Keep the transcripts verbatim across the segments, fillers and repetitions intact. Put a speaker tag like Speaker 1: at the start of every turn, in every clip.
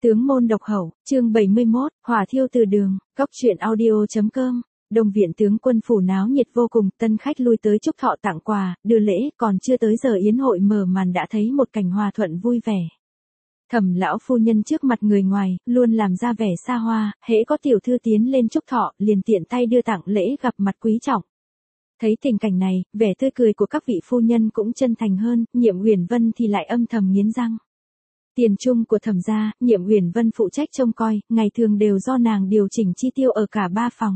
Speaker 1: Tướng môn độc hậu, chương bảy mươi mốt, hỏa thiêu từ đường, góc truyện audio.com. Đông viện tướng quân phủ náo nhiệt vô cùng, tân khách lui tới chúc thọ tặng quà, đưa lễ, còn chưa tới giờ yến hội mở màn đã thấy một cảnh hòa thuận vui vẻ. Thẩm lão phu nhân trước mặt người ngoài, luôn làm ra vẻ xa hoa, hễ có tiểu thư tiến lên chúc thọ, liền tiện tay đưa tặng lễ gặp mặt quý trọng. Thấy tình cảnh này, vẻ tươi cười của các vị phu nhân cũng chân thành hơn, Nhiệm Uyển Vân thì lại âm thầm nghiến răng. Tiền chung của Thẩm gia, Nhiệm Uyển Vân phụ trách trông coi, ngày thường đều do nàng điều chỉnh chi tiêu ở cả ba phòng.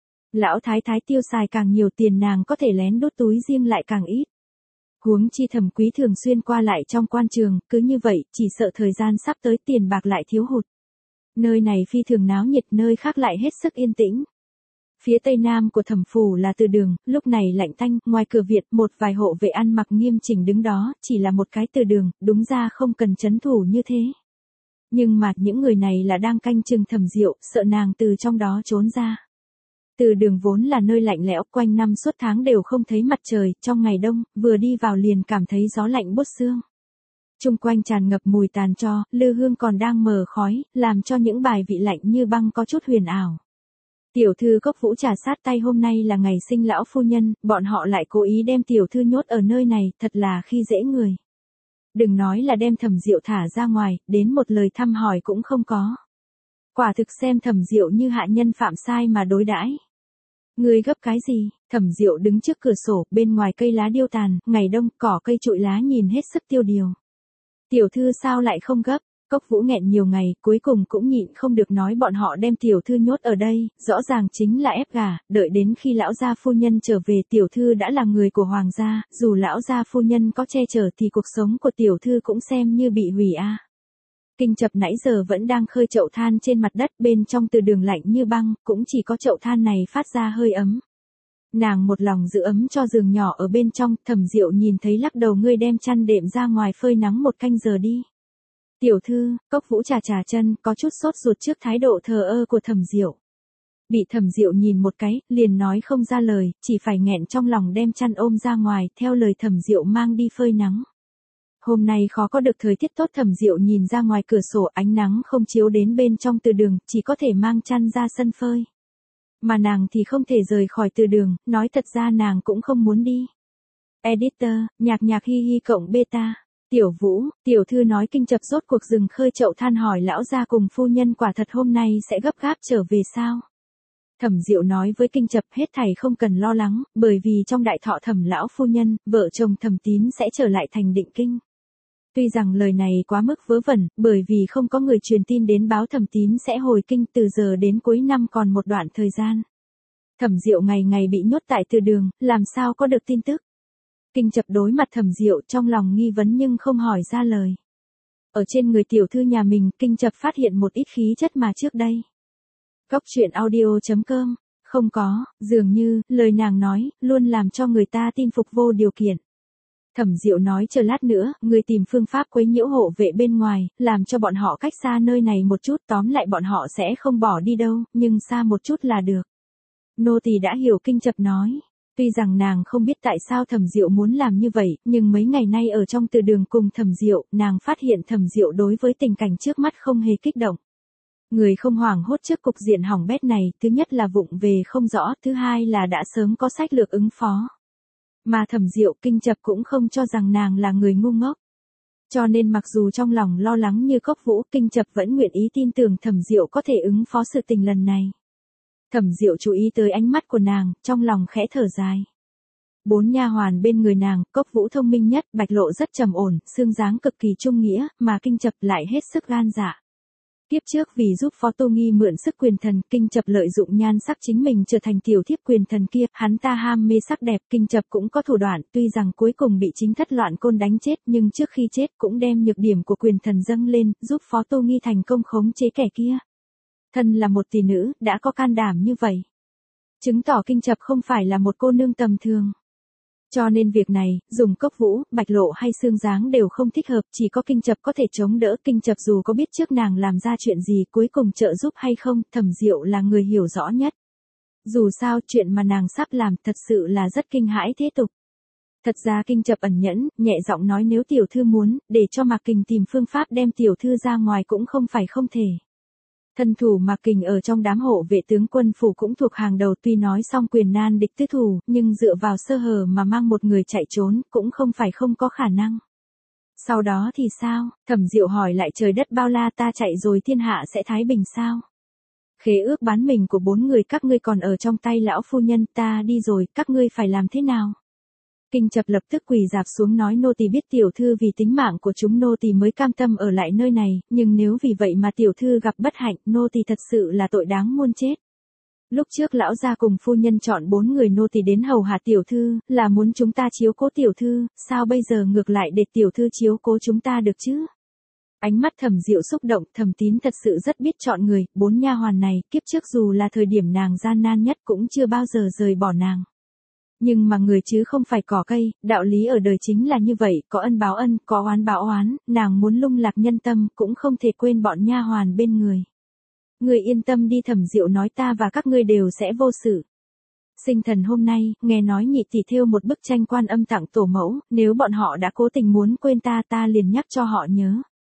Speaker 1: Lão thái thái tiêu xài càng nhiều tiền nàng có thể lén đút túi riêng lại càng ít. Huống chi Thẩm quý thường xuyên qua lại trong quan trường, cứ như vậy, chỉ sợ thời gian sắp tới tiền bạc lại thiếu hụt. Nơi này phi thường náo nhiệt, nơi khác lại hết sức yên tĩnh. Phía tây nam của Thẩm phủ là từ đường, lúc này lạnh tanh, ngoài cửa viện một vài hộ vệ ăn mặc nghiêm chỉnh đứng đó, chỉ là một cái từ đường, đúng ra không cần trấn thủ như thế. Nhưng mà những người này là đang canh chừng Thẩm Diệu, sợ nàng từ trong đó trốn ra. Từ đường vốn là nơi lạnh lẽo, quanh năm suốt tháng đều không thấy mặt trời, trong ngày đông, vừa đi vào liền cảm thấy gió lạnh buốt xương. Chung quanh tràn ngập mùi tàn tro, lư hương còn đang mờ khói, làm cho những bài vị lạnh như băng có chút huyền ảo. Tiểu thư Cốc Vũ trà sát tay hôm nay là ngày sinh lão phu nhân, bọn họ lại cố ý đem tiểu thư nhốt ở nơi này, thật là khi dễ người. Đừng nói là đem Thẩm Diệu thả ra ngoài, đến một lời thăm hỏi cũng không có. Quả thực xem Thẩm Diệu như hạ nhân phạm sai mà đối đãi. Ngươi gấp cái gì? Thẩm Diệu đứng trước cửa sổ, bên ngoài cây lá điêu tàn, ngày đông, cỏ cây trụi lá nhìn hết sức tiêu điều. Tiểu thư sao lại không gấp? Cốc Vũ nghẹn nhiều ngày, cuối cùng cũng nhịn không được nói bọn họ đem tiểu thư nhốt ở đây, rõ ràng chính là ép gả, đợi đến khi lão gia phu nhân trở về tiểu thư đã là người của hoàng gia, dù lão gia phu nhân có che chở thì cuộc sống của tiểu thư cũng xem như bị hủy a. À. Kinh Chập nãy giờ vẫn đang khơi chậu than trên mặt đất, bên trong từ đường lạnh như băng, cũng chỉ có chậu than này phát ra hơi ấm. Nàng một lòng giữ ấm cho giường nhỏ ở bên trong, Thẩm Diệu nhìn thấy lắc đầu, ngươi đem chăn đệm ra ngoài phơi nắng một canh giờ đi. Tiểu thư, Cốc Vũ trà trà chân, có chút sốt ruột trước thái độ thờ ơ của Thẩm Diệu. Bị Thẩm Diệu nhìn một cái, liền nói không ra lời, chỉ phải nghẹn trong lòng đem chăn ôm ra ngoài, theo lời Thẩm Diệu mang đi phơi nắng. Hôm nay khó có được thời tiết tốt, Thẩm Diệu nhìn ra ngoài cửa sổ, ánh nắng không chiếu đến bên trong từ đường, chỉ có thể mang chăn ra sân phơi. Mà nàng thì không thể rời khỏi từ đường, nói thật ra nàng cũng không muốn đi. Editor, nhạc nhạc hi hi cộng beta. Tiểu Vũ, tiểu thư nói Kinh Chập rốt cuộc dừng khơi chậu than hỏi lão gia cùng phu nhân quả thật hôm nay sẽ gấp gáp trở về sao? Thẩm Diệu nói với Kinh Chập hết thảy không cần lo lắng, bởi vì trong đại thọ Thẩm lão phu nhân, vợ chồng Thẩm Tín sẽ trở lại thành Định Kinh. Tuy rằng lời này quá mức vớ vẩn, bởi vì không có người truyền tin đến báo Thẩm Tín sẽ hồi kinh, từ giờ đến cuối năm còn một đoạn thời gian. Thẩm Diệu ngày ngày bị nhốt tại từ đường, làm sao có được tin tức? Kinh Chập đối mặt Thẩm Diệu trong lòng nghi vấn nhưng không hỏi ra lời. Ở trên người tiểu thư nhà mình, Kinh Chập phát hiện một ít khí chất mà trước đây. Góc truyện audio.com, không có, dường như, lời nàng nói, luôn làm cho người ta tin phục vô điều kiện. Thẩm Diệu nói chờ lát nữa, người tìm phương pháp quấy nhiễu hộ vệ bên ngoài, làm cho bọn họ cách xa nơi này một chút, tóm lại bọn họ sẽ không bỏ đi đâu, nhưng xa một chút là được. Nô tỳ đã hiểu, Kinh Chập nói. Tuy rằng nàng không biết tại sao Thẩm Diệu muốn làm như vậy, nhưng mấy ngày nay ở trong từ đường cùng Thẩm Diệu, nàng phát hiện Thẩm Diệu đối với tình cảnh trước mắt không hề kích động. Người không hoảng hốt trước cục diện hỏng bét này, thứ nhất là vụng về không rõ, thứ hai là đã sớm có sách lược ứng phó. Mà Thẩm Diệu, Kinh Chập cũng không cho rằng nàng là người ngu ngốc. Cho nên mặc dù trong lòng lo lắng như Cốc Vũ, Kinh Chập vẫn nguyện ý tin tưởng Thẩm Diệu có thể ứng phó sự tình lần này. Thẩm Diệu chú ý tới ánh mắt của nàng, trong lòng khẽ thở dài. Bốn nha hoàn bên người nàng, Cốc Vũ thông minh nhất, Bạch Lộ rất trầm ổn, xương dáng cực kỳ trung nghĩa, mà Kinh Chập lại hết sức gan dạ. Tiếp trước vì giúp Phó Tô Nghi mượn sức quyền thần, Kinh Chập lợi dụng nhan sắc chính mình trở thành tiểu thiếp quyền thần kia, hắn ta ham mê sắc đẹp, Kinh Chập cũng có thủ đoạn, tuy rằng cuối cùng bị chính thất loạn côn đánh chết, nhưng trước khi chết cũng đem nhược điểm của quyền thần dâng lên, giúp Phó Tô Nghi thành công khống chế kẻ kia. Thân là một tỷ nữ, đã có can đảm như vậy. Chứng tỏ Kinh Chập không phải là một cô nương tầm thường. Cho nên việc này, dùng Cốc Vũ, Bạch Lộ hay xương dáng đều không thích hợp, chỉ có Kinh Chập có thể chống đỡ. Kinh Chập dù có biết trước nàng làm ra chuyện gì, cuối cùng trợ giúp hay không, Thẩm Diệu là người hiểu rõ nhất. Dù sao, chuyện mà nàng sắp làm thật sự là rất kinh hãi thế tục. Thật ra Kinh Chập ẩn nhẫn, nhẹ giọng nói nếu tiểu thư muốn, để cho Mạc Kình tìm phương pháp đem tiểu thư ra ngoài cũng không phải không thể. Thân thủ Mạc Kình ở trong đám hộ vệ tướng quân phủ cũng thuộc hàng đầu, tuy nói xong quyền nan địch tứ thủ, nhưng dựa vào sơ hở mà mang một người chạy trốn, cũng không phải không có khả năng. Sau đó thì sao? Thẩm Diệu hỏi lại, trời đất bao la, ta chạy rồi thiên hạ sẽ thái bình sao? Khế ước bán mình của bốn người các ngươi còn ở trong tay lão phu nhân, ta đi rồi, các ngươi phải làm thế nào? Kinh Chập lập tức quỳ rạp xuống nói, nô tỳ biết tiểu thư vì tính mạng của chúng nô tỳ mới cam tâm ở lại nơi này, nhưng nếu vì vậy mà tiểu thư gặp bất hạnh, nô tỳ thật sự là tội đáng muôn chết. Lúc trước lão gia cùng phu nhân chọn bốn người nô tỳ đến hầu hạ tiểu thư, là muốn chúng ta chiếu cố tiểu thư, sao bây giờ ngược lại để tiểu thư chiếu cố chúng ta được chứ? Ánh mắt Thẩm Diệu xúc động, Thẩm Tín thật sự rất biết chọn người, bốn nha hoàn này, kiếp trước dù là thời điểm nàng gian nan nhất cũng chưa bao giờ rời bỏ nàng. Nhưng mà người chứ không phải cỏ cây, đạo lý ở đời chính là như vậy, có ân báo ân, có oán báo oán, nàng muốn lung lạc nhân tâm, cũng không thể quên bọn nha hoàn bên người. Người yên tâm đi, Thẩm Diệu nói, ta và các ngươi đều sẽ vô sự. Sinh thần hôm nay, nghe nói nhị tỷ thêu một bức tranh Quan Âm tặng tổ mẫu, nếu bọn họ đã cố tình muốn quên ta, ta liền nhắc cho họ nhớ.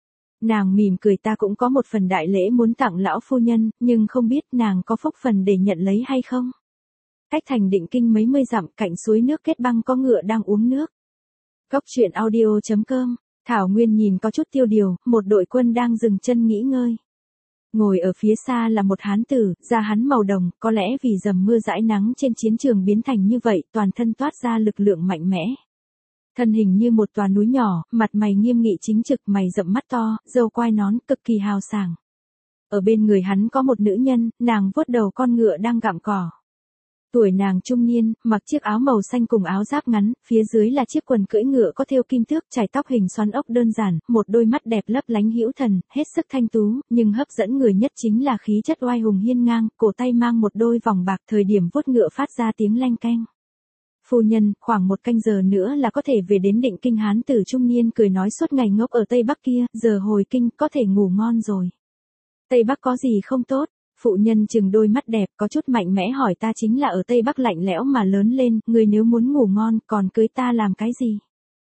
Speaker 1: Nàng mỉm cười, ta cũng có một phần đại lễ muốn tặng lão phu nhân, nhưng không biết nàng có phúc phần để nhận lấy hay không. Cách thành Định Kinh mấy mươi dặm, cạnh suối nước kết băng có ngựa đang uống nước. Cốc truyện audio chấm com. Thảo Nguyên nhìn có chút tiêu điều, một đội quân đang dừng chân nghỉ ngơi. Ngồi ở phía xa là một hán tử, da hắn màu đồng, có lẽ vì dầm mưa dãi nắng trên chiến trường biến thành như vậy, toàn thân toát ra lực lượng mạnh mẽ. Thân hình như một tòa núi nhỏ, mặt mày nghiêm nghị chính trực, mày rậm mắt to, râu quai nón, cực kỳ hào sảng. Ở bên người hắn có một nữ nhân, nàng vuốt đầu con ngựa đang gặm cỏ. Tuổi nàng trung niên, mặc chiếc áo màu xanh cùng áo giáp ngắn, phía dưới là chiếc quần cưỡi ngựa có thêu kim tước, chải tóc hình xoắn ốc đơn giản, một đôi mắt đẹp lấp lánh hữu thần, hết sức thanh tú, nhưng hấp dẫn người nhất chính là khí chất oai hùng hiên ngang, cổ tay mang một đôi vòng bạc, thời điểm vuốt ngựa phát ra tiếng leng keng. Phu nhân, khoảng một canh giờ nữa là có thể về đến Định Kinh. Hán tử trung niên cười nói, suốt ngày ngốc ở Tây Bắc kia, giờ hồi kinh, có thể ngủ ngon rồi. Tây Bắc có gì không tốt? Phụ nhân chừng đôi mắt đẹp, có chút mạnh mẽ hỏi, ta chính là ở Tây Bắc lạnh lẽo mà lớn lên, người nếu muốn ngủ ngon, còn cưới ta làm cái gì?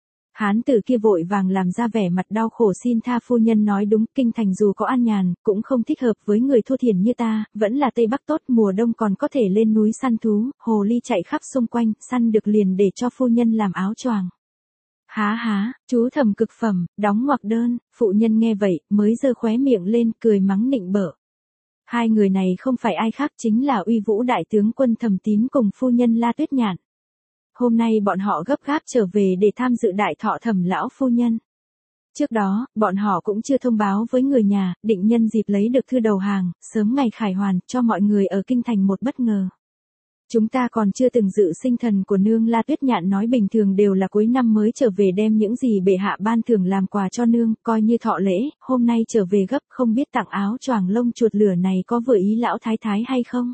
Speaker 1: Hán tử kia vội vàng làm ra vẻ mặt đau khổ xin tha. Phu nhân nói đúng, kinh thành dù có an nhàn, cũng không thích hợp với người thô thiển như ta, vẫn là Tây Bắc tốt, mùa đông còn có thể lên núi săn thú, hồ ly chạy khắp xung quanh, săn được liền để cho phu nhân làm áo choàng. Há há, chú thầm cực phẩm, đóng ngoặc đơn. Phụ nhân nghe vậy, mới giơ khóe miệng lên, cười mắng nịnh bợ. Hai người này không phải ai khác, chính là Uy Vũ đại tướng quân Thẩm Tín cùng phu nhân La Tuyết Nhạn. Hôm nay bọn họ gấp gáp trở về để tham dự đại thọ Thẩm lão phu nhân. Trước đó, bọn họ cũng chưa thông báo với người nhà, định nhân dịp lấy được thư đầu hàng, sớm ngày khải hoàn, cho mọi người ở kinh thành một bất ngờ. Chúng ta còn chưa từng dự sinh thần của nương. La Tuyết Nhạn nói, bình thường đều là cuối năm mới trở về đem những gì bệ hạ ban thưởng làm quà cho nương, coi như thọ lễ, hôm nay trở về gấp, không biết tặng áo choàng lông chuột lửa này có vừa ý lão thái thái hay không?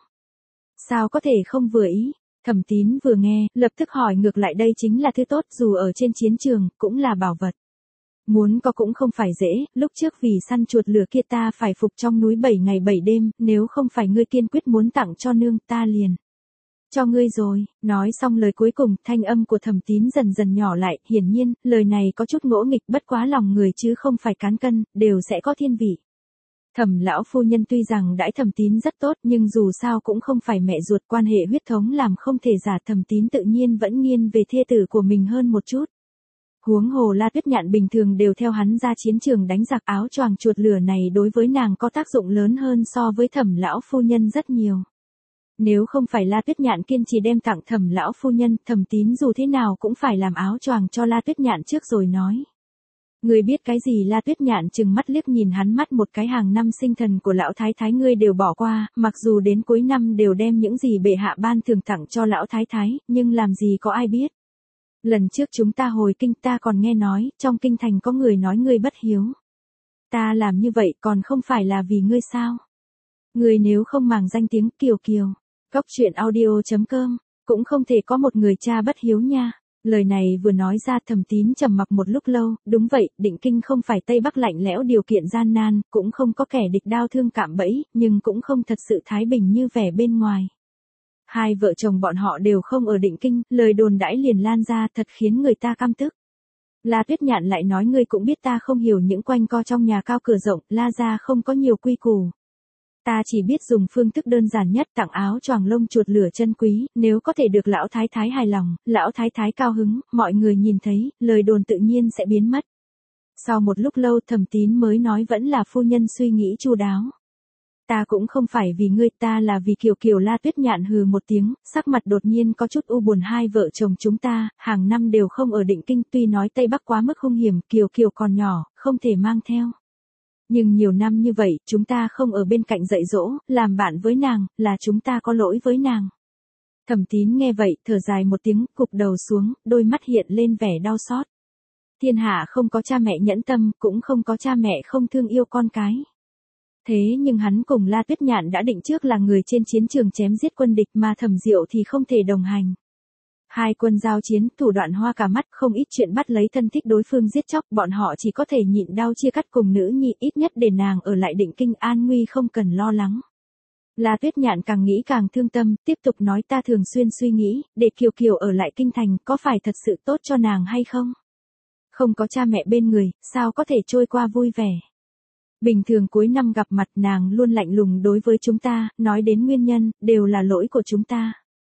Speaker 1: Sao có thể không vừa ý? Thẩm Tín vừa nghe, lập tức hỏi ngược lại, đây chính là thứ tốt, dù ở trên chiến trường, cũng là bảo vật. Muốn có cũng không phải dễ, lúc trước vì săn chuột lửa kia ta phải phục trong núi bảy ngày bảy đêm, nếu không phải ngươi kiên quyết muốn tặng cho nương, ta liền cho ngươi rồi. Nói xong lời cuối cùng, thanh âm của Thẩm Tín dần dần nhỏ lại, hiển nhiên, lời này có chút ngỗ nghịch, bất quá lòng người chứ không phải cán cân, đều sẽ có thiên vị. Thẩm lão phu nhân tuy rằng đãi Thẩm Tín rất tốt, nhưng dù sao cũng không phải mẹ ruột, quan hệ huyết thống làm không thể giả, Thẩm Tín tự nhiên vẫn nghiêng về thê tử của mình hơn một chút. Huống hồ La Tuyết Nhạn bình thường đều theo hắn ra chiến trường đánh giặc, áo choàng chuột lửa này đối với nàng có tác dụng lớn hơn so với Thẩm lão phu nhân rất nhiều. Nếu không phải La Tuyết Nhạn kiên trì đem tặng Thẩm lão phu nhân, Thẩm Tín dù thế nào cũng phải làm áo choàng cho La Tuyết Nhạn trước rồi nói. Ngươi biết cái gì? La Tuyết Nhạn trừng mắt liếc nhìn hắn mắt một cái, hàng năm sinh thần của lão thái thái ngươi đều bỏ qua, mặc dù đến cuối năm đều đem những gì bệ hạ ban thường tặng cho lão thái thái, nhưng làm gì có ai biết. Lần trước chúng ta hồi kinh ta còn nghe nói, trong kinh thành có người nói ngươi bất hiếu. Ta làm như vậy còn không phải là vì ngươi sao? Ngươi nếu không màng danh tiếng Kiều Kiều, Cốc truyện audio chấm com, cũng không thể có một người cha bất hiếu nha. Lời này vừa nói ra, Thẩm Tín trầm mặc một lúc lâu, đúng vậy, Định Kinh không phải Tây Bắc lạnh lẽo điều kiện gian nan, cũng không có kẻ địch đao thương cạm bẫy, nhưng cũng không thật sự thái bình như vẻ bên ngoài. Hai vợ chồng bọn họ đều không ở Định Kinh, lời đồn đãi liền lan ra thật khiến người ta căm tức. La Tuyết Nhạn lại nói ngươi cũng biết ta không hiểu những quanh co trong nhà cao cửa rộng, La gia không có nhiều quy củ. Ta chỉ biết dùng phương thức đơn giản nhất tặng áo choàng lông chuột lửa chân quý, nếu có thể được lão thái thái hài lòng, lão thái thái cao hứng, mọi người nhìn thấy, lời đồn tự nhiên sẽ biến mất. Sau một lúc lâu Thẩm Tín mới nói vẫn là phu nhân suy nghĩ chu đáo. Ta cũng không phải vì ngươi, ta là vì Kiều Kiều. La Tuyết Nhạn hừ một tiếng, sắc mặt đột nhiên có chút u buồn. Hai vợ chồng chúng ta, hàng năm đều không ở Định Kinh, tuy nói Tây Bắc quá mức hung hiểm, Kiều Kiều còn nhỏ, không thể mang theo. Nhưng nhiều năm như vậy, chúng ta không ở bên cạnh dạy dỗ, làm bạn với nàng, là chúng ta có lỗi với nàng. Thẩm Tín nghe vậy, thở dài một tiếng, cụp đầu xuống, đôi mắt hiện lên vẻ đau xót. Thiên hạ không có cha mẹ nhẫn tâm, cũng không có cha mẹ không thương yêu con cái. Thế nhưng hắn cùng La Tuyết Nhạn đã định trước là người trên chiến trường chém giết quân địch mà Thẩm Diệu thì không thể đồng hành. Hai quân giao chiến, thủ đoạn hoa cả mắt, không ít chuyện bắt lấy thân thích đối phương giết chóc, bọn họ chỉ có thể nhịn đau chia cắt cùng nữ nhi, ít nhất để nàng ở lại Định Kinh an nguy không cần lo lắng. La Tuyết Nhạn càng nghĩ càng thương tâm, tiếp tục nói ta thường xuyên suy nghĩ, để Kiều Kiều ở lại kinh thành, có phải thật sự tốt cho nàng hay không? Không có cha mẹ bên người, sao có thể trôi qua vui vẻ? Bình thường cuối năm gặp mặt nàng luôn lạnh lùng đối với chúng ta, nói đến nguyên nhân, đều là lỗi của chúng ta.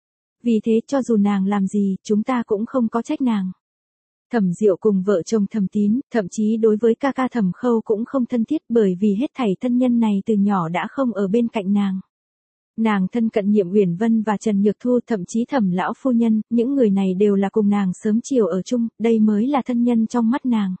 Speaker 1: Vì thế cho dù nàng làm gì, chúng ta cũng không có trách nàng. Thẩm Diệu cùng vợ chồng Thẩm Tín, thậm chí đối với ca ca Thẩm Khâu cũng không thân thiết bởi vì hết thảy thân nhân này từ nhỏ đã không ở bên cạnh nàng. Nàng thân cận Nhiệm Uyển Vân và Trần Nhược Thu, thậm chí Thẩm lão phu nhân, những người này đều là cùng nàng sớm chiều ở chung, đây mới là thân nhân trong mắt nàng.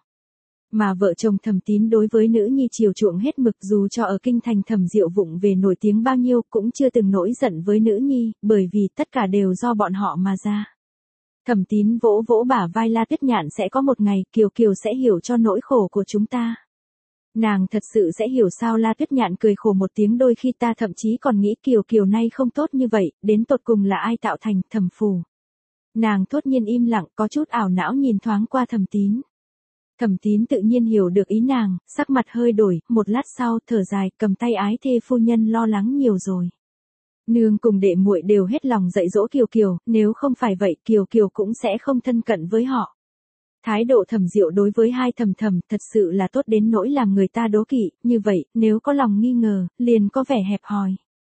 Speaker 1: Mà vợ chồng Thẩm Tín đối với nữ nhi chiều chuộng hết mực, dù cho ở kinh thành Thẩm Diệu vụng về nổi tiếng bao nhiêu cũng chưa từng nổi giận với nữ nhi, bởi vì tất cả đều do bọn họ mà ra. Thẩm Tín vỗ vỗ bả vai La Tuyết Nhạn, sẽ có một ngày Kiều Kiều sẽ hiểu cho nỗi khổ của chúng ta. Nàng thật sự sẽ hiểu sao? La Tuyết Nhạn cười khổ một tiếng, đôi khi ta thậm chí còn nghĩ Kiều Kiều nay không tốt như vậy, đến tột cùng là ai tạo thành? Thẩm Phù. Nàng thốt nhiên im lặng, có chút ảo não nhìn thoáng qua Thẩm Tín. Thẩm Tín tự nhiên hiểu được ý nàng, sắc mặt hơi đổi, một lát sau thở dài, cầm tay ái thê phu nhân lo lắng nhiều rồi. Nương cùng đệ muội đều hết lòng dạy dỗ Kiều Kiều, nếu không phải vậy Kiều Kiều cũng sẽ không thân cận với họ. Thái độ Thẩm Diệu đối với hai Thẩm Thẩm thật sự là tốt đến nỗi làm người ta đố kỵ, như vậy, nếu có lòng nghi ngờ, liền có vẻ hẹp hòi.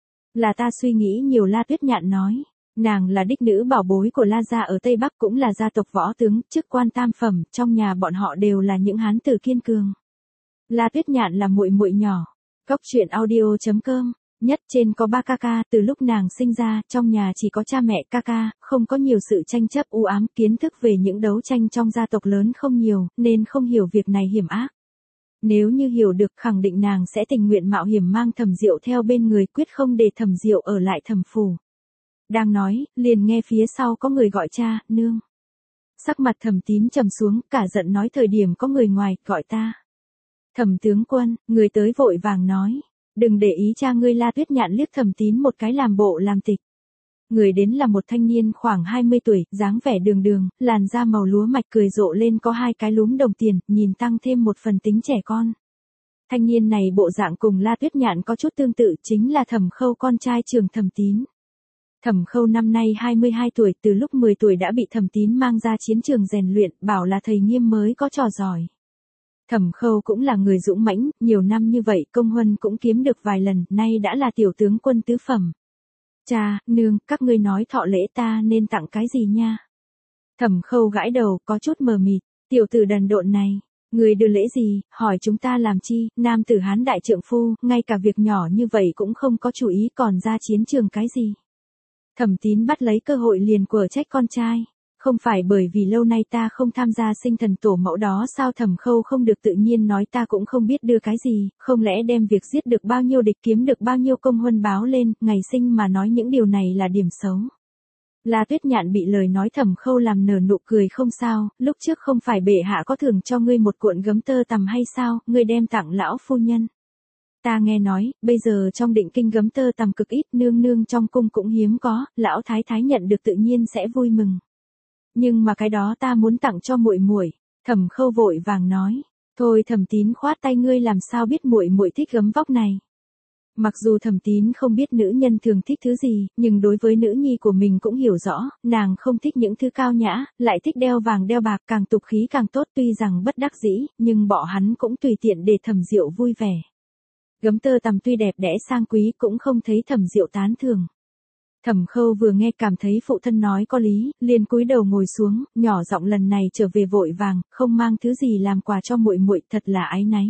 Speaker 1: Là ta suy nghĩ nhiều. La Tuyết Nhạn nói. Nàng là đích nữ bảo bối của La gia ở Tây Bắc, cũng là gia tộc võ tướng, chức quan tam phẩm, trong nhà bọn họ đều là những hán tử kiên cường. La Tuyết Nhạn là muội muội nhỏ. Góc truyện audio chấm com. Nhất trên có ba ca ca, từ lúc nàng sinh ra, trong nhà chỉ có cha mẹ ca ca, không có nhiều sự tranh chấp u ám, kiến thức về những đấu tranh trong gia tộc lớn không nhiều, nên không hiểu việc này hiểm ác. Nếu như hiểu được, khẳng định nàng sẽ tình nguyện mạo hiểm mang Thẩm Diệu theo bên người, quyết không để Thẩm Diệu ở lại Thẩm Phủ. Đang nói, liền nghe phía sau có người gọi cha, nương. Sắc mặt Thẩm Tín trầm xuống, cả giận nói thời điểm có người ngoài, gọi ta. Thẩm tướng quân, người tới vội vàng nói. Đừng để ý cha ngươi. La Tuyết Nhạn liếc Thẩm Tín một cái làm bộ làm tịch. Người đến là một thanh niên khoảng hai mươi tuổi, dáng vẻ đường đường, làn da màu lúa mạch, cười rộ lên có hai cái lúm đồng tiền, nhìn tăng thêm một phần tính trẻ con. Thanh niên này bộ dạng cùng La Tuyết Nhạn có chút tương tự, chính là Thẩm Khâu, con trai trưởng Thẩm Tín. Thẩm Khâu năm nay hai mươi hai tuổi, từ lúc mười tuổi đã bị Thẩm Tín mang ra chiến trường rèn luyện, bảo là thầy nghiêm mới có trò giỏi. Thẩm Khâu cũng là người dũng mãnh, nhiều năm như vậy công huân cũng kiếm được vài lần, nay đã là tiểu tướng quân tứ phẩm. Cha, nương, các ngươi nói thọ lễ ta nên tặng cái gì nha? Thẩm Khâu gãi đầu, có chút mờ mịt, tiểu tử đần độn này, người đưa lễ gì, hỏi chúng ta làm chi? Nam tử Hán đại trượng phu, ngay cả việc nhỏ như vậy cũng không có chú ý, còn ra chiến trường cái gì? Thẩm Tín bắt lấy cơ hội liền quở trách con trai. Không phải bởi vì lâu nay ta không tham gia sinh thần tổ mẫu đó sao? Thẩm Khâu không được tự nhiên nói, ta cũng không biết đưa cái gì, không lẽ đem việc giết được bao nhiêu địch, kiếm được bao nhiêu công huân báo lên, ngày sinh mà nói những điều này là điểm xấu. La Tuyết Nhạn bị lời nói Thẩm Khâu làm nở nụ cười, không sao, lúc trước không phải bệ hạ có thưởng cho ngươi một cuộn gấm tơ tằm hay sao, ngươi đem tặng lão phu nhân. Ta nghe nói, bây giờ trong Định Kinh gấm tơ tằm cực ít, nương nương trong cung cũng hiếm có, lão thái thái nhận được tự nhiên sẽ vui mừng. Nhưng mà cái đó ta muốn tặng cho muội muội. Thẩm Khâu vội vàng nói. Thôi Thẩm Tín khoát tay, ngươi làm sao biết muội muội thích gấm vóc này? Mặc dù Thẩm Tín không biết nữ nhân thường thích thứ gì, nhưng đối với nữ nhi của mình cũng hiểu rõ, nàng không thích những thứ cao nhã, lại thích đeo vàng đeo bạc, càng tục khí càng tốt, tuy rằng bất đắc dĩ, nhưng bọn hắn cũng tùy tiện để Thẩm Diệu vui vẻ. Gấm tơ tằm tuy đẹp đẽ sang quý cũng không thấy Thẩm Diệu tán thưởng. Thẩm Khâu vừa nghe cảm thấy phụ thân nói có lý, liền cúi đầu ngồi xuống, nhỏ giọng lần này trở về vội vàng, không mang thứ gì làm quà cho muội muội, thật là áy náy.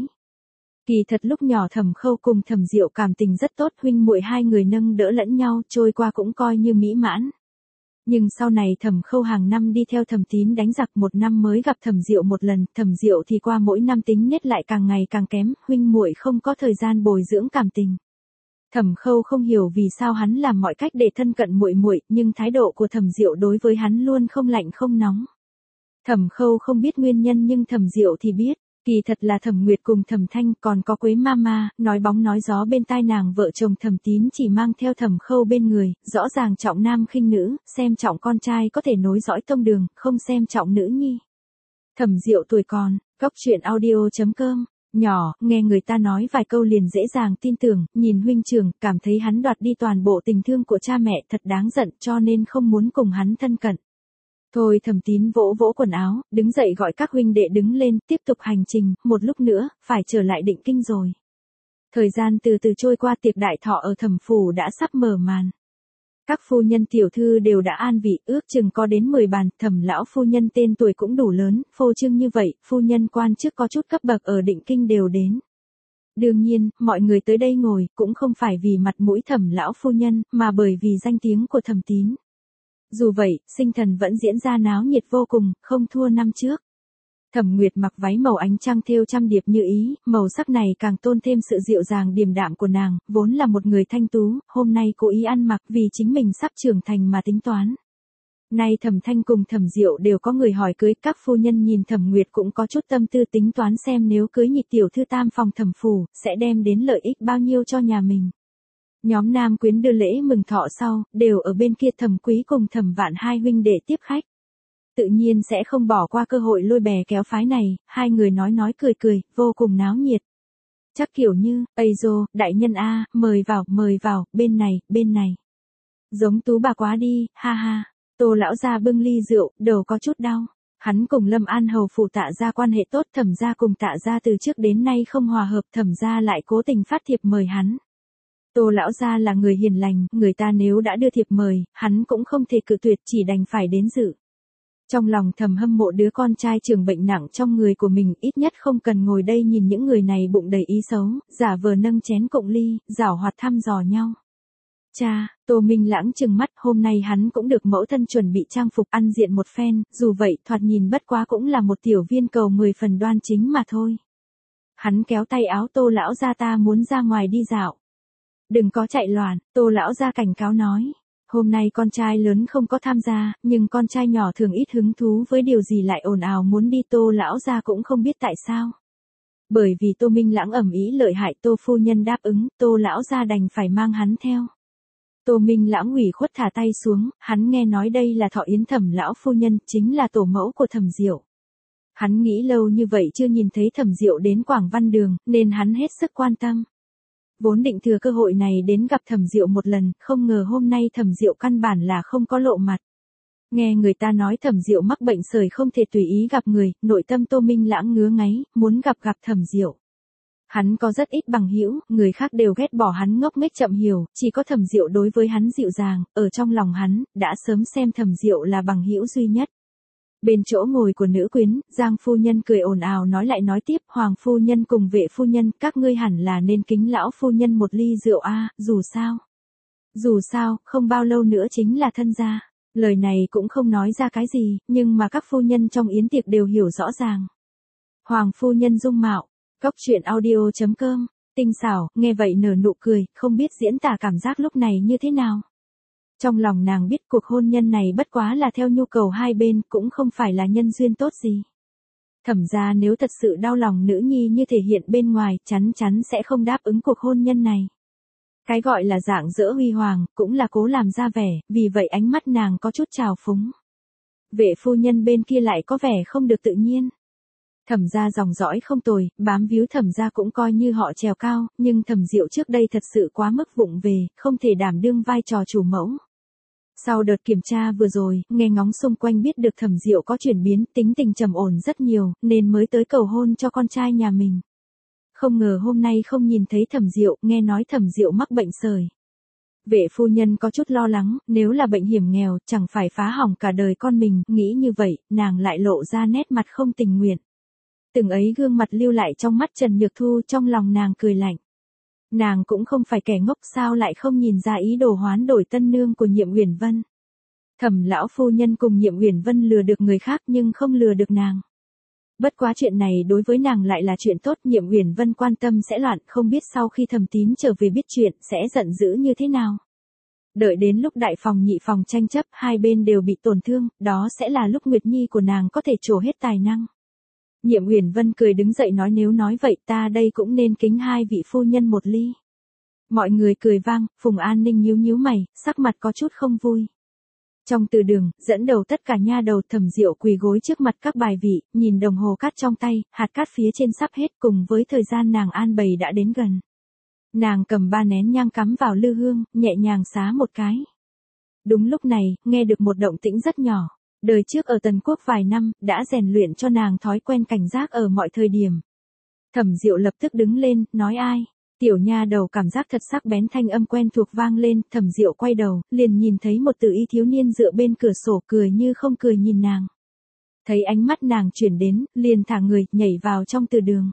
Speaker 1: Kỳ thật lúc nhỏ Thẩm Khâu cùng Thẩm Diệu cảm tình rất tốt, huynh muội hai người nâng đỡ lẫn nhau, trôi qua cũng coi như mỹ mãn. Nhưng sau này Thẩm Khâu hàng năm đi theo Thẩm Tín đánh giặc, một năm mới gặp Thẩm Diệu một lần, Thẩm Diệu thì qua mỗi năm tính nết lại càng ngày càng kém, huynh muội không có thời gian bồi dưỡng cảm tình. Thẩm Khâu không hiểu vì sao hắn làm mọi cách để thân cận muội muội, nhưng thái độ của Thẩm Diệu đối với hắn luôn không lạnh không nóng. Thẩm Khâu không biết nguyên nhân nhưng Thẩm Diệu thì biết. Kỳ thật là Thẩm Nguyệt cùng Thẩm Thanh, còn có Quế Mama, nói bóng nói gió bên tai nàng, vợ chồng Thẩm Tín chỉ mang theo Thẩm Khâu bên người, rõ ràng trọng nam khinh nữ, xem trọng con trai có thể nối dõi tông đường, không xem trọng nữ nhi. Thẩm Diệu tuổi còn, góc truyện audio chấm com, nhỏ, nghe người ta nói vài câu liền dễ dàng tin tưởng, nhìn huynh trưởng, cảm thấy hắn đoạt đi toàn bộ tình thương của cha mẹ, thật đáng giận, cho nên không muốn cùng hắn thân cận. Thôi Thẩm Tín vỗ vỗ quần áo, đứng dậy gọi các huynh đệ đứng lên, tiếp tục hành trình, một lúc nữa, phải trở lại Định Kinh rồi. Thời gian từ từ trôi qua, tiệc đại thọ ở Thẩm phủ đã sắp mở màn. Các phu nhân tiểu thư đều đã an vị, ước chừng có đến mười bàn, Thẩm lão phu nhân tên tuổi cũng đủ lớn, phô trương như vậy, phu nhân quan chức có chút cấp bậc ở Định Kinh đều đến. Đương nhiên, mọi người tới đây ngồi, cũng không phải vì mặt mũi Thẩm lão phu nhân, mà bởi vì danh tiếng của Thẩm Tín. Dù vậy, sinh thần vẫn diễn ra náo nhiệt vô cùng, không thua năm trước. Thẩm Nguyệt mặc váy màu ánh trăng thêu trăm điệp như ý, màu sắc này càng tôn thêm sự dịu dàng điềm đạm của nàng, vốn là một người thanh tú, hôm nay cố ý ăn mặc vì chính mình sắp trưởng thành mà tính toán. Nay Thẩm Thanh cùng Thẩm Diệu đều có người hỏi cưới, các phu nhân nhìn Thẩm Nguyệt cũng có chút tâm tư tính toán xem nếu cưới nhị tiểu thư tam phòng Thẩm phủ, sẽ đem đến lợi ích bao nhiêu cho nhà mình. Nhóm nam quyến đưa lễ mừng thọ sau, đều ở bên kia Thẩm Quý cùng Thẩm Vạn hai huynh đệ tiếp khách. Tự nhiên sẽ không bỏ qua cơ hội lôi bè kéo phái này, hai người nói nói cười cười, vô cùng náo nhiệt. Chắc kiểu như, Ây dô, đại nhân a, mời vào, mời vào, bên này, bên này. Giống Tú bà quá đi, ha ha. Tô lão gia bưng ly rượu, đầu có chút đau. Hắn cùng Lâm An hầu phụ Tạ gia quan hệ tốt, Thẩm gia cùng Tạ gia từ trước đến nay không hòa hợp, Thẩm gia lại cố tình phát thiệp mời hắn. Tô lão gia là người hiền lành, người ta nếu đã đưa thiệp mời, hắn cũng không thể cự tuyệt, chỉ đành phải đến dự. Trong lòng thầm hâm mộ đứa con trai trưởng bệnh nặng trong người của mình, ít nhất không cần ngồi đây nhìn những người này bụng đầy ý xấu, giả vờ nâng chén cộng ly, giảo hoạt thăm dò nhau. Cha, Tô Minh Lãng trừng mắt, hôm nay hắn cũng được mẫu thân chuẩn bị trang phục ăn diện một phen, dù vậy thoạt nhìn bất quá cũng là một tiểu viên cầu mười phần đoan chính mà thôi. Hắn kéo tay áo Tô lão gia, ta muốn ra ngoài đi dạo. Đừng có chạy loạn, Tô lão gia cảnh cáo nói. Hôm nay con trai lớn không có tham gia, nhưng con trai nhỏ thường ít hứng thú với điều gì lại ồn ào muốn đi, Tô lão gia cũng không biết tại sao. Bởi vì Tô Minh Lãng ầm ĩ lợi hại, Tô phu nhân đáp ứng, Tô lão gia đành phải mang hắn theo. Tô Minh Lãng ủy khuất thả tay xuống, hắn nghe nói đây là thọ yến Thẩm lão phu nhân, chính là tổ mẫu của Thẩm Diệu. Hắn nghĩ lâu như vậy chưa nhìn thấy Thẩm Diệu đến Quảng Văn Đường, nên hắn hết sức quan tâm. Vốn định thừa cơ hội này đến gặp Thẩm Diệu một lần, không ngờ hôm nay Thẩm Diệu căn bản là không có lộ mặt. Nghe người ta nói Thẩm Diệu mắc bệnh sởi không thể tùy ý gặp người, nội tâm Tô Minh Lãng ngứa ngáy, muốn gặp gặp Thẩm Diệu. Hắn có rất ít bằng hữu, người khác đều ghét bỏ hắn ngốc nghếch chậm hiểu, chỉ có Thẩm Diệu đối với hắn dịu dàng, ở trong lòng hắn, đã sớm xem Thẩm Diệu là bằng hữu duy nhất. Bên chỗ ngồi của nữ quyến, Giang phu nhân cười ồn ào nói lại nói tiếp, Hoàng phu nhân cùng Vệ phu nhân, các ngươi hẳn là nên kính lão phu nhân một ly rượu a, dù sao. Dù sao, không bao lâu nữa chính là thân gia. Lời này cũng không nói ra cái gì, nhưng mà các phu nhân trong yến tiệc đều hiểu rõ ràng. Hoàng phu nhân dung mạo, góc truyện audio chấm com, tinh xảo, nghe vậy nở nụ cười, không biết diễn tả cảm giác lúc này như thế nào. Trong lòng nàng biết cuộc hôn nhân này bất quá là theo nhu cầu hai bên, cũng không phải là nhân duyên tốt gì. Thẩm gia nếu thật sự đau lòng nữ nhi như thể hiện bên ngoài, chắn chắn sẽ không đáp ứng cuộc hôn nhân này. Cái gọi là dạng dỡ huy hoàng, cũng là cố làm ra vẻ, vì vậy ánh mắt nàng có chút trào phúng. Vệ phu nhân bên kia lại có vẻ không được tự nhiên. Thẩm gia dòng dõi không tồi, bám víu Thẩm gia cũng coi như họ trèo cao, nhưng Thẩm Diệu trước đây thật sự quá mức vụng về, không thể đảm đương vai trò chủ mẫu. Sau đợt kiểm tra vừa rồi, nghe ngóng xung quanh biết được Thẩm Diệu có chuyển biến, tính tình trầm ổn rất nhiều, nên mới tới cầu hôn cho con trai nhà mình. Không ngờ hôm nay không nhìn thấy Thẩm Diệu, nghe nói Thẩm Diệu mắc bệnh sởi. Vệ phu nhân có chút lo lắng, nếu là bệnh hiểm nghèo, chẳng phải phá hỏng cả đời con mình, nghĩ như vậy, nàng lại lộ ra nét mặt không tình nguyện. Từng ấy gương mặt lưu lại trong mắt Trần Nhược Thu, trong lòng nàng cười lạnh. Nàng cũng không phải kẻ ngốc, sao lại không nhìn ra ý đồ hoán đổi tân nương của Nhiệm Uyển Vân. Thẩm lão phu nhân cùng Nhiệm Uyển Vân lừa được người khác nhưng không lừa được nàng. Bất quá chuyện này đối với nàng lại là chuyện tốt, Nhiệm Uyển Vân quan tâm sẽ loạn, không biết sau khi Thẩm Tín trở về biết chuyện sẽ giận dữ như thế nào. Đợi đến lúc đại phòng nhị phòng tranh chấp, hai bên đều bị tổn thương, đó sẽ là lúc Nguyệt Nhi của nàng có thể trổ hết tài năng. Nhiệm Uyển Vân cười đứng dậy nói, nếu nói vậy ta đây cũng nên kính hai vị phu nhân một ly. Mọi người cười vang, Phùng An Ninh nhíu nhíu mày, sắc mặt có chút không vui. Trong từ đường, dẫn đầu tất cả nha đầu, Thẩm Diệu quỳ gối trước mặt các bài vị, nhìn đồng hồ cát trong tay, hạt cát phía trên sắp hết, cùng với thời gian nàng an bày đã đến gần. Nàng cầm ba nén nhang cắm vào lư hương, nhẹ nhàng xá một cái. Đúng lúc này, nghe được một động tĩnh rất nhỏ. Đời trước ở Tần Quốc vài năm, đã rèn luyện cho nàng thói quen cảnh giác ở mọi thời điểm. Thẩm Diệu lập tức đứng lên, nói ai? Tiểu nha đầu cảm giác thật sắc bén, thanh âm quen thuộc vang lên, Thẩm Diệu quay đầu, liền nhìn thấy một tử y thiếu niên dựa bên cửa sổ, cười như không cười nhìn nàng. Thấy ánh mắt nàng chuyển đến, liền thả người, nhảy vào trong từ đường.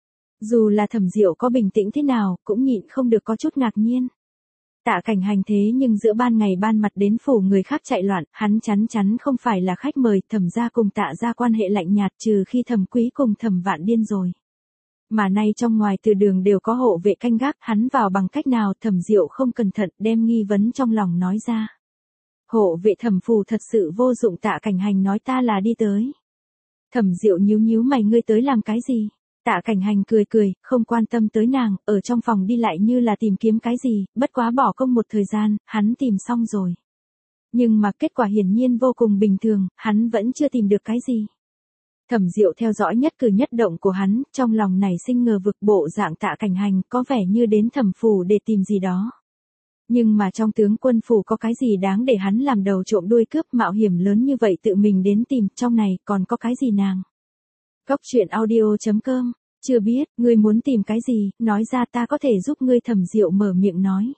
Speaker 1: Dù là Thẩm Diệu có bình tĩnh thế nào, cũng nhịn không được có chút ngạc nhiên. Tạ Cảnh Hành thế nhưng giữa ban ngày ban mặt đến phủ người khác chạy loạn, hắn chắn chắn không phải là khách mời, Thẩm gia cùng Tạ gia quan hệ lạnh nhạt, trừ khi Thẩm Quý cùng Thẩm Vạn điên rồi. Mà nay trong ngoài từ đường đều có hộ vệ canh gác, hắn vào bằng cách nào? Thẩm Diệu không cẩn thận đem nghi vấn trong lòng nói ra. Hộ vệ Thẩm phủ thật sự vô dụng, Tạ Cảnh Hành nói ta là đi tới. Thẩm Diệu nhíu nhíu mày, ngươi tới làm cái gì? Tạ Cảnh Hành cười cười, không quan tâm tới nàng, ở trong phòng đi lại như là tìm kiếm cái gì, bất quá bỏ công một thời gian, hắn tìm xong rồi. Nhưng mà kết quả hiển nhiên vô cùng bình thường, hắn vẫn chưa tìm được cái gì. Thẩm Diệu theo dõi nhất cử nhất động của hắn, trong lòng nảy sinh ngờ vực, bộ dạng Tạ Cảnh Hành có vẻ như đến Thẩm phủ để tìm gì đó. Nhưng mà trong tướng quân phủ có cái gì đáng để hắn làm đầu trộm đuôi cướp, mạo hiểm lớn như vậy tự mình đến tìm, trong này còn có cái gì nàng? Góc truyện audio chấm com, chưa biết, ngươi muốn tìm cái gì, nói ra ta có thể giúp ngươi. Thẩm Diệu mở miệng nói.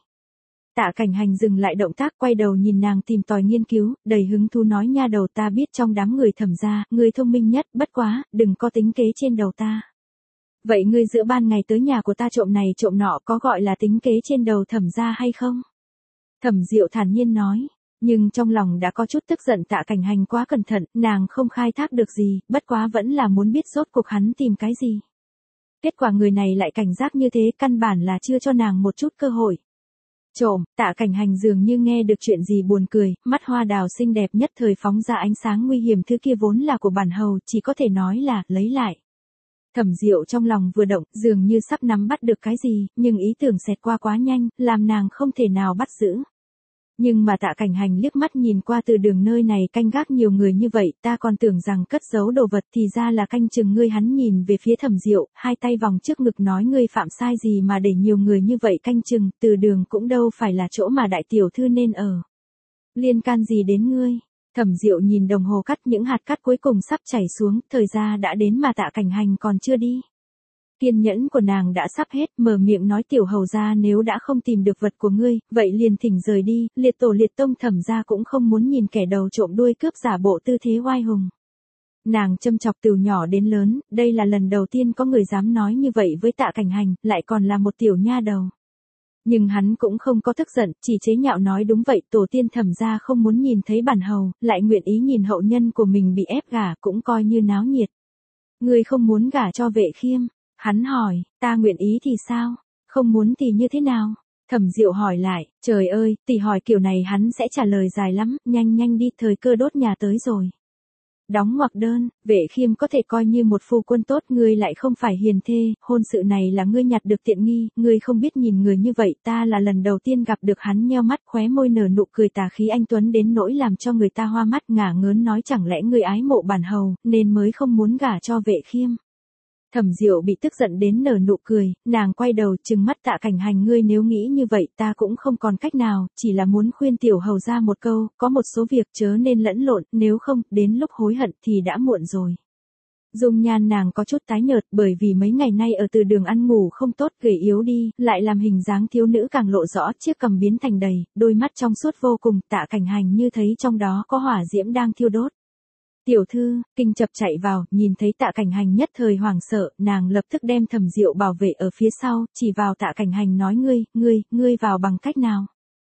Speaker 1: Tạ Cảnh Hành dừng lại động tác, quay đầu nhìn nàng tìm tòi nghiên cứu, đầy hứng thú nói, nha đầu, ta biết trong đám người Thẩm gia, ngươi thông minh nhất, bất quá, đừng có tính kế trên đầu ta. Vậy ngươi giữa ban ngày tới nhà của ta trộm này trộm nọ có gọi là tính kế trên đầu Thẩm gia hay không? Thẩm Diệu thản nhiên nói. Nhưng trong lòng đã có chút tức giận, Tạ Cảnh Hành quá cẩn thận, nàng không khai thác được gì, bất quá vẫn là muốn biết rốt cuộc hắn tìm cái gì. Kết quả người này lại cảnh giác như thế, căn bản là chưa cho nàng một chút cơ hội. Trộm, Tạ Cảnh Hành dường như nghe được chuyện gì buồn cười, mắt hoa đào xinh đẹp nhất thời phóng ra ánh sáng nguy hiểm, thứ kia vốn là của bản hầu, chỉ có thể nói là lấy lại. Thẩm Diệu trong lòng vừa động, dường như sắp nắm bắt được cái gì, nhưng ý tưởng xẹt qua quá nhanh, làm nàng không thể nào bắt giữ. Nhưng mà Tạ Cảnh Hành liếc mắt nhìn qua từ đường, nơi này canh gác nhiều người như vậy, ta còn tưởng rằng cất giấu đồ vật thì ra là canh chừng ngươi. Hắn nhìn về phía Thẩm Diệu, hai tay vòng trước ngực nói, ngươi phạm sai gì mà để nhiều người như vậy canh chừng, từ đường cũng đâu phải là chỗ mà đại tiểu thư nên ở. Liên can gì đến ngươi? Thẩm Diệu nhìn đồng hồ cắt, những hạt cát cuối cùng sắp chảy xuống, thời gian đã đến mà Tạ Cảnh Hành còn chưa đi. Kiên nhẫn của nàng đã sắp hết, mở miệng nói, tiểu hầu gia nếu đã không tìm được vật của ngươi, vậy liền thỉnh rời đi, liệt tổ liệt tông Thẩm gia cũng không muốn nhìn kẻ đầu trộm đuôi cướp giả bộ tư thế oai hùng. Nàng châm chọc từ nhỏ đến lớn, đây là lần đầu tiên có người dám nói như vậy với Tạ Cảnh Hành, lại còn là một tiểu nha đầu. Nhưng hắn cũng không có tức giận, chỉ chế nhạo nói, đúng vậy, tổ tiên Thẩm gia không muốn nhìn thấy bản hầu, lại nguyện ý nhìn hậu nhân của mình bị ép gả, cũng coi như náo nhiệt. Ngươi không muốn gả cho Vệ Khiêm? Hắn hỏi, ta nguyện ý thì sao? Không muốn thì như thế nào? Thẩm Diệu hỏi lại, trời ơi, tỷ hỏi kiểu này hắn sẽ trả lời dài lắm, nhanh nhanh đi, thời cơ đốt nhà tới rồi. Đóng ngoặc đơn, Vệ Khiêm có thể coi như một phu quân tốt, ngươi lại không phải hiền thê, hôn sự này là ngươi nhặt được tiện nghi, ngươi không biết nhìn người như vậy, ta là lần đầu tiên gặp được hắn. Nheo mắt, khóe môi nở nụ cười tà khí anh tuấn đến nỗi làm cho người ta hoa mắt, ngả ngớn nói, chẳng lẽ ngươi ái mộ bản hầu, nên mới không muốn gả cho Vệ Khiêm? Thẩm Diệu bị tức giận đến nở nụ cười, nàng quay đầu trừng mắt Tạ Cảnh Hành, ngươi nếu nghĩ như vậy ta cũng không còn cách nào, chỉ là muốn khuyên tiểu hầu ra một câu, có một số việc chớ nên lẫn lộn, nếu không, đến lúc hối hận thì đã muộn rồi. Dung nhan nàng có chút tái nhợt bởi vì mấy ngày nay ở từ đường ăn ngủ không tốt, gầy yếu đi, lại làm hình dáng thiếu nữ càng lộ rõ, chiếc cằm biến thành đầy, đôi mắt trong suốt vô cùng, Tạ Cảnh Hành như thấy trong đó có hỏa diễm đang thiêu đốt. Tiểu thư, Kinh Chập chạy vào, nhìn thấy Tạ Cảnh Hành nhất thời hoảng sợ, nàng lập tức đem Thẩm Diệu bảo vệ ở phía sau, chỉ vào Tạ Cảnh Hành nói ngươi, ngươi, ngươi vào bằng cách nào?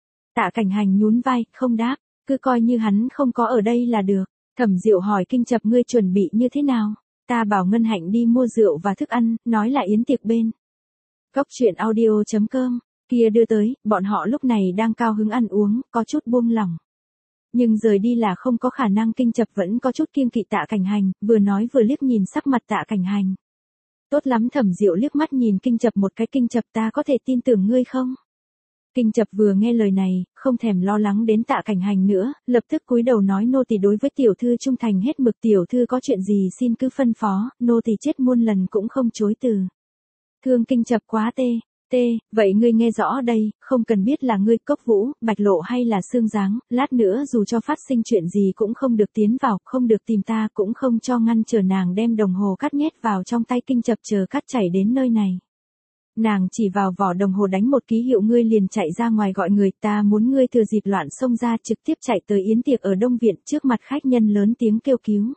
Speaker 1: Tạ Cảnh Hành nhún vai, không đáp, cứ coi như hắn không có ở đây là được. Thẩm Diệu hỏi Kinh Chập, ngươi chuẩn bị như thế nào? Ta bảo Ngân Hạnh đi mua rượu và thức ăn, nói là yến tiệc bên. Góc truyện audio chấm com, kia đưa tới, bọn họ lúc này đang cao hứng ăn uống, có chút buông lỏng. Nhưng rời đi là không có khả năng, Kinh Chập vẫn có chút kiêng kỵ Tạ Cảnh Hành, vừa nói vừa liếc nhìn sắc mặt Tạ Cảnh Hành. Tốt lắm, Thẩm Diệu liếc mắt nhìn Kinh Chập một cái, Kinh Chập ta có thể tin tưởng ngươi không? Kinh Chập vừa nghe lời này, không thèm lo lắng đến Tạ Cảnh Hành nữa, lập tức cúi đầu nói nô tỳ đối với tiểu thư trung thành hết mực, tiểu thư có chuyện gì xin cứ phân phó, nô tỳ chết muôn lần cũng không chối từ. Thương Kinh Chập quá tê. Tê, vậy ngươi nghe rõ đây, không cần biết là ngươi Cốc Vũ, Bạch Lộ hay là Sương Giáng, lát nữa dù cho phát sinh chuyện gì cũng không được tiến vào, không được tìm ta, cũng không cho ngăn trở nàng đem đồng hồ cắt nhét vào trong tay Kinh Chập chờ cắt chảy đến nơi này. Nàng chỉ vào vỏ đồng hồ đánh một ký hiệu, ngươi liền chạy ra ngoài gọi người, ta muốn ngươi thừa dịp loạn xông ra trực tiếp chạy tới yến tiệc ở Đông Viện trước mặt khách nhân lớn tiếng kêu cứu.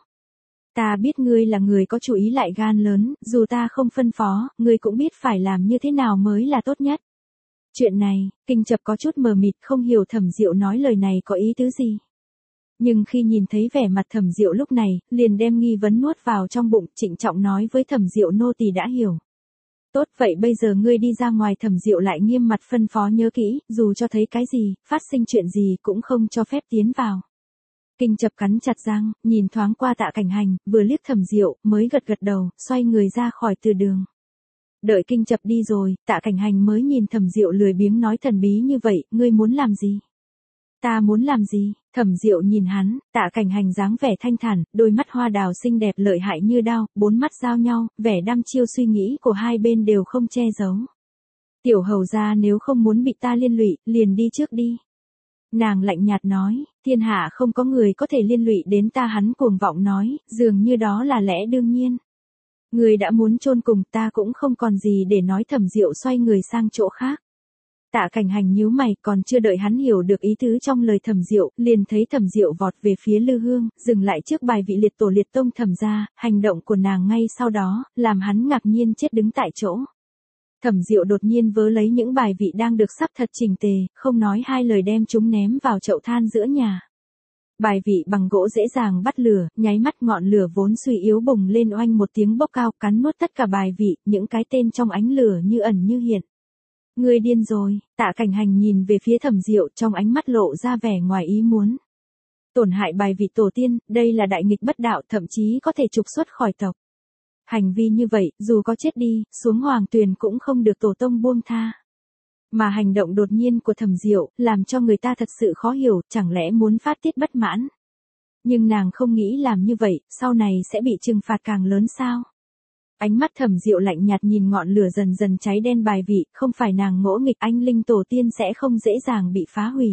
Speaker 1: Ta biết ngươi là người có chủ ý lại gan lớn, dù ta không phân phó, ngươi cũng biết phải làm như thế nào mới là tốt nhất. Chuyện này, Kinh Chập có chút mờ mịt, không hiểu Thẩm Diệu nói lời này có ý tứ gì. Nhưng khi nhìn thấy vẻ mặt Thẩm Diệu lúc này, liền đem nghi vấn nuốt vào trong bụng, trịnh trọng nói với Thẩm Diệu, nô tỳ đã hiểu. Tốt, vậy bây giờ ngươi đi ra ngoài. Thẩm Diệu lại nghiêm mặt phân phó, nhớ kỹ, dù cho thấy cái gì, phát sinh chuyện gì cũng không cho phép tiến vào. Kinh Chập cắn chặt răng, nhìn thoáng qua Tạ Cảnh Hành, vừa liếc Thẩm Diệu, mới gật gật đầu, xoay người ra khỏi từ đường. Đợi Kinh Chập đi rồi, Tạ Cảnh Hành mới nhìn Thẩm Diệu lười biếng nói thần bí như vậy, ngươi muốn làm gì? Ta muốn làm gì? Thẩm Diệu nhìn hắn, Tạ Cảnh Hành dáng vẻ thanh thản, đôi mắt hoa đào xinh đẹp lợi hại như đao, bốn mắt giao nhau, vẻ đăm chiêu suy nghĩ của hai bên đều không che giấu. Tiểu hầu gia nếu không muốn bị ta liên lụy, liền đi trước đi. Nàng lạnh nhạt nói, thiên hạ không có người có thể liên lụy đến ta, hắn cuồng vọng nói, dường như đó là lẽ đương nhiên. Người đã muốn chôn cùng ta cũng không còn gì để nói. Thẩm Diệu xoay người sang chỗ khác. Tạ Cảnh Hành nhíu mày, còn chưa đợi hắn hiểu được ý tứ trong lời Thẩm Diệu, liền thấy Thẩm Diệu vọt về phía Lư Hương, dừng lại trước bài vị liệt tổ liệt tông Thẩm gia, hành động của nàng ngay sau đó, làm hắn ngạc nhiên chết đứng tại chỗ. Thẩm Diệu đột nhiên vớ lấy những bài vị đang được sắp thật chỉnh tề, không nói hai lời đem chúng ném vào chậu than giữa nhà. Bài vị bằng gỗ dễ dàng bắt lửa, nháy mắt ngọn lửa vốn suy yếu bùng lên oanh một tiếng bốc cao, cắn nuốt tất cả bài vị, những cái tên trong ánh lửa như ẩn như hiện. Ngươi điên rồi. Tạ Cảnh Hành nhìn về phía Thẩm Diệu, trong ánh mắt lộ ra vẻ ngoài ý muốn. Tổn hại bài vị tổ tiên, đây là đại nghịch bất đạo, thậm chí có thể trục xuất khỏi tộc. Hành vi như vậy, dù có chết đi, xuống hoàng tuyền cũng không được tổ tông buông tha. Mà hành động đột nhiên của Thẩm Diệu, làm cho người ta thật sự khó hiểu, chẳng lẽ muốn phát tiết bất mãn. Nhưng nàng không nghĩ làm như vậy, sau này sẽ bị trừng phạt càng lớn sao? Ánh mắt Thẩm Diệu lạnh nhạt nhìn ngọn lửa dần dần cháy đen bài vị, không phải nàng ngỗ nghịch, anh linh tổ tiên sẽ không dễ dàng bị phá hủy.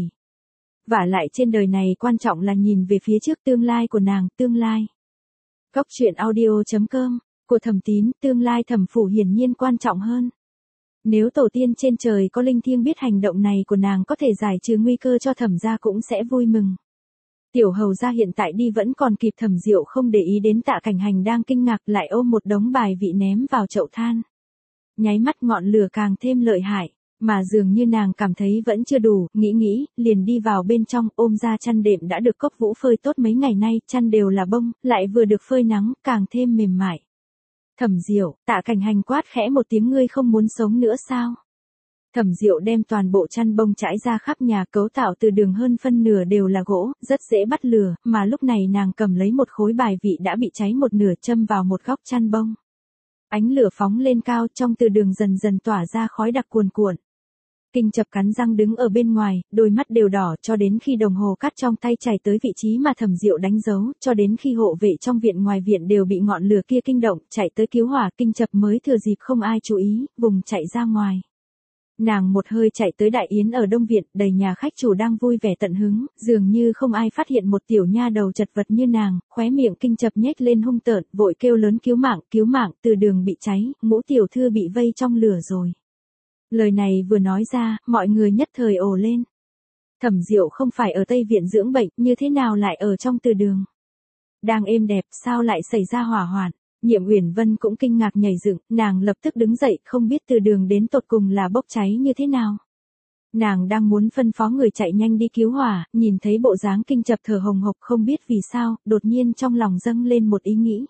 Speaker 1: Vả lại trên đời này quan trọng là nhìn về phía trước, tương lai của nàng, tương lai. Góc truyện audio chấm com, của Thẩm Tín, tương lai Thẩm phủ hiển nhiên quan trọng hơn. Nếu tổ tiên trên trời có linh thiêng biết hành động này của nàng có thể giải trừ nguy cơ cho Thẩm gia cũng sẽ vui mừng. Tiểu hầu gia hiện tại đi vẫn còn kịp. Thẩm Diệu không để ý đến Tạ Cảnh Hành đang kinh ngạc, lại ôm một đống bài vị ném vào chậu than. Nháy mắt ngọn lửa càng thêm lợi hại, mà dường như nàng cảm thấy vẫn chưa đủ, nghĩ nghĩ, liền đi vào bên trong, ôm ra chăn đệm đã được Cốc Vũ phơi tốt mấy ngày nay, chăn đều là bông, lại vừa được phơi nắng, càng thêm mềm mại. Thẩm Diệu, Tạ Cảnh Hành quát khẽ một tiếng, ngươi không muốn sống nữa sao? Thẩm Diệu đem toàn bộ chăn bông trải ra khắp nhà, cấu tạo từ đường hơn phân nửa đều là gỗ, rất dễ bắt lửa, mà lúc này nàng cầm lấy một khối bài vị đã bị cháy một nửa châm vào một góc chăn bông. Ánh lửa phóng lên cao, trong từ đường dần dần tỏa ra khói đặc cuồn cuộn. Kinh Chập cắn răng đứng ở bên ngoài, đôi mắt đều đỏ cho đến khi đồng hồ cát trong tay chảy tới vị trí mà Thẩm Diệu đánh dấu, cho đến khi hộ vệ trong viện ngoài viện đều bị ngọn lửa kia kinh động, chạy tới cứu hỏa, Kinh Chập mới thừa dịp không ai chú ý, vùng chạy ra ngoài. Nàng một hơi chạy tới đại yến ở Đông Viện, đầy nhà khách chủ đang vui vẻ tận hứng, dường như không ai phát hiện một tiểu nha đầu chật vật như nàng, khóe miệng Kinh Chập nhếch lên hung tợn, vội kêu lớn cứu mạng, cứu mạng, Từ Đường bị cháy, Ngũ tiểu thư bị vây trong lửa rồi. Lời này vừa nói ra, mọi người nhất thời ồ lên. Thẩm Diệu không phải ở Tây Viện dưỡng bệnh, như thế nào lại ở trong Từ Đường? Đang êm đẹp, sao lại xảy ra hỏa hoạn? Nhiệm Uyển Vân cũng kinh ngạc nhảy dựng, nàng lập tức đứng dậy, không biết Từ Đường đến tột cùng là bốc cháy như thế nào. Nàng đang muốn phân phó người chạy nhanh đi cứu hỏa, nhìn thấy bộ dáng Kinh Chập thở hồng hộc không biết vì sao, đột nhiên trong lòng dâng lên một ý nghĩ.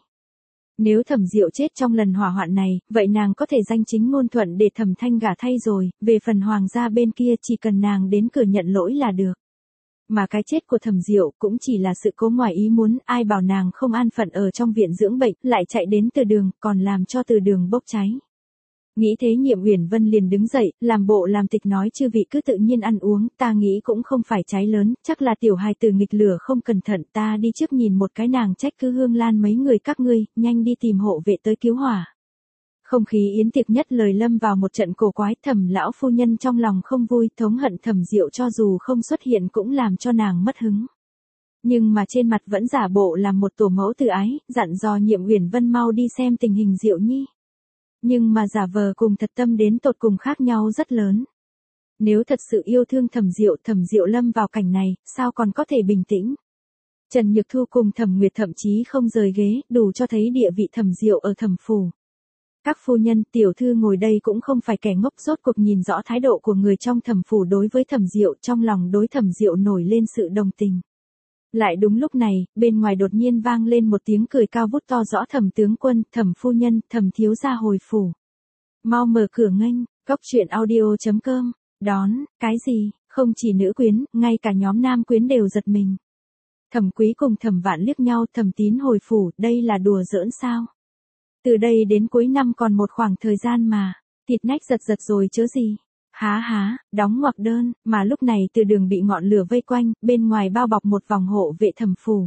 Speaker 1: Nếu Thẩm Diệu chết trong lần hỏa hoạn này, vậy nàng có thể danh chính ngôn thuận để Thẩm Thanh gả thay rồi, về phần hoàng gia bên kia chỉ cần nàng đến cửa nhận lỗi là được. Mà cái chết của Thẩm Diệu cũng chỉ là sự cố ngoài ý muốn, ai bảo nàng không an phận ở trong viện dưỡng bệnh, lại chạy đến Từ Đường, còn làm cho Từ Đường bốc cháy. Nghĩ thế Nhiệm Uyển Vân liền đứng dậy, làm bộ làm tịch nói chư vị cứ tự nhiên ăn uống, ta nghĩ cũng không phải cháy lớn, chắc là tiểu hài tử nghịch lửa không cẩn thận, ta đi trước nhìn một cái, nàng trách cứ Hương Lan mấy người các ngươi, nhanh đi tìm hộ vệ tới cứu hỏa. Không khí yến tiệc nhất lời lâm vào một trận cổ quái, Thẩm lão phu nhân trong lòng không vui, thống hận Thẩm Diệu cho dù không xuất hiện cũng làm cho nàng mất hứng. Nhưng mà trên mặt vẫn giả bộ làm một tổ mẫu từ ái, dặn dò Nhiệm Uyển Vân mau đi xem tình hình Diệu Nhi. Nhưng mà giả vờ cùng thật tâm đến tột cùng khác nhau rất lớn. Nếu thật sự yêu thương Thẩm Diệu, Thẩm Diệu lâm vào cảnh này, sao còn có thể bình tĩnh? Trần Nhược Thu cùng Thẩm Nguyệt thậm chí không rời ghế, đủ cho thấy địa vị Thẩm Diệu ở Thẩm phủ. Các phu nhân, tiểu thư ngồi đây cũng không phải kẻ ngốc, rốt cuộc nhìn rõ thái độ của người trong Thẩm phủ đối với Thẩm Diệu, trong lòng đối Thẩm Diệu nổi lên sự đồng tình. Lại đúng lúc này, bên ngoài đột nhiên vang lên một tiếng cười cao vút to rõ, Thẩm tướng quân, Thẩm phu nhân, Thẩm thiếu gia hồi phủ. Mau mở cửa nghênh, cốc truyện audio chấm com, đón, cái gì, không chỉ nữ quyến, ngay cả nhóm nam quyến đều giật mình. Thẩm Quý cùng Thẩm Vạn liếc nhau, Thẩm Tín hồi phủ, đây là đùa giỡn sao? Từ đây đến cuối năm còn một khoảng thời gian mà, thịt nách giật giật rồi chớ gì. Há há, đóng ngoặc đơn, mà lúc này Từ Đường bị ngọn lửa vây quanh, bên ngoài bao bọc một vòng hộ vệ Thẩm phủ.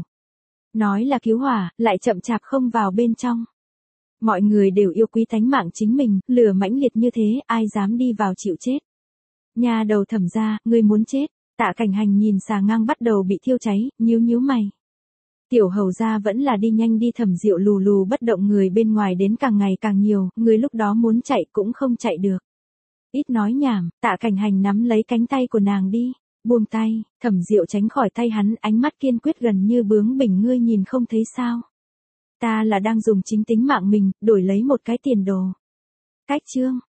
Speaker 1: Nói là cứu hỏa, lại chậm chạp không vào bên trong. Mọi người đều yêu quý tánh mạng chính mình, lửa mãnh liệt như thế, ai dám đi vào chịu chết. Nhà đầu Thẩm gia, ngươi muốn chết. Tạ Cảnh Hành nhìn xà ngang bắt đầu bị thiêu cháy, nhíu nhíu mày. Tiểu hầu gia vẫn là đi nhanh đi, Thẩm Diệu lù lù bất động, người bên ngoài đến càng ngày càng nhiều, người lúc đó muốn chạy cũng không chạy được. Ít nói nhảm, Tạ Cảnh Hành nắm lấy cánh tay của nàng đi, buông tay, Thẩm Diệu tránh khỏi tay hắn, ánh mắt kiên quyết gần như bướng bỉnh, ngươi nhìn không thấy sao? Ta là đang dùng chính tính mạng mình, đổi lấy một cái tiền đồ. Cách chương.